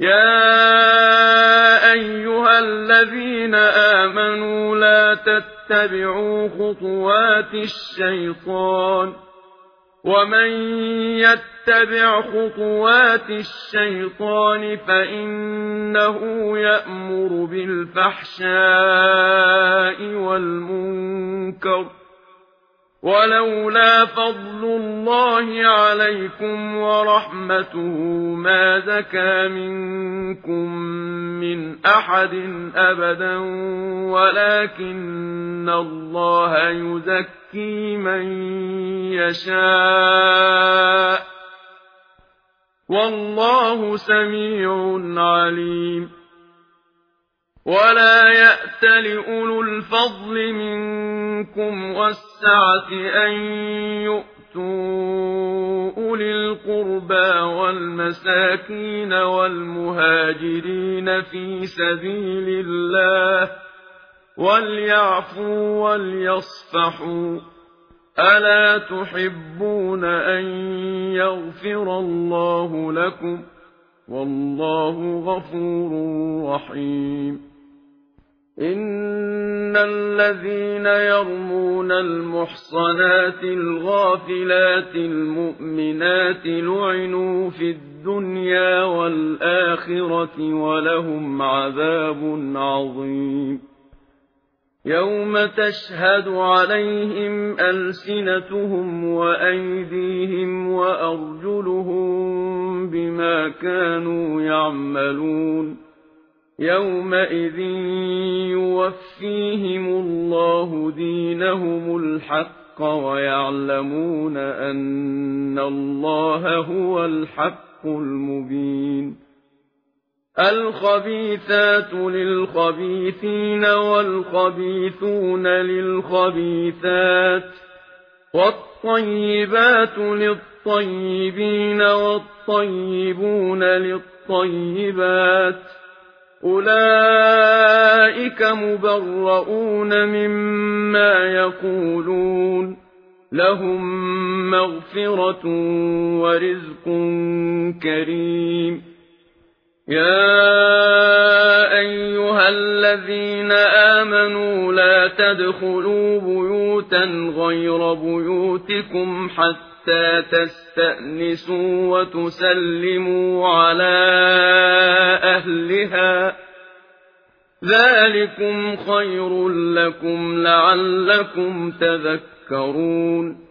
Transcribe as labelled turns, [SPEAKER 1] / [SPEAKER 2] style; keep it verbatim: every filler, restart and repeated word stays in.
[SPEAKER 1] يا أيها الذين آمنوا لا تتبعوا خطوات الشيطان ومن يتبع خطوات الشيطان فإنه يأمر بالفحشاء والمنكر ولولا فضل الله عليكم ورحمته ما زكى منكم من أحد أبدا ولكن الله يزكي من يشاء والله سميع عليم. ولا يأت لأولو الفضل منكم والسعة أن يؤتوا أولي القربى والمساكين والمهاجرين في سبيل الله وليعفوا وليصفحوا ألا تحبون أن يغفر الله لكم والله غفور رحيم. إن الذين يرمون المحصنات الغافلات المؤمنات لعنوا في الدنيا والآخرة ولهم عذاب عظيم. يوم تشهد عليهم ألسنتهم وأيديهم وأرجلهم بما كانوا يعملون يومئذ يوفيهم الله دينهم الحق ويعلمون أن الله هو الحق المبين. الخبيثات للخبيثين والخبيثون للخبيثات والطيبات للطيبين والطيبون للطيبات أولئك مبرؤون مما يقولون لهم مغفرة ورزق كريم. يا أيها الذين آمنوا لا تدخلوا بيوتا غير بيوتكم حتى تستأنسوا وتسلموا على أهلها ذلكم خير لكم لعلكم تذكرون.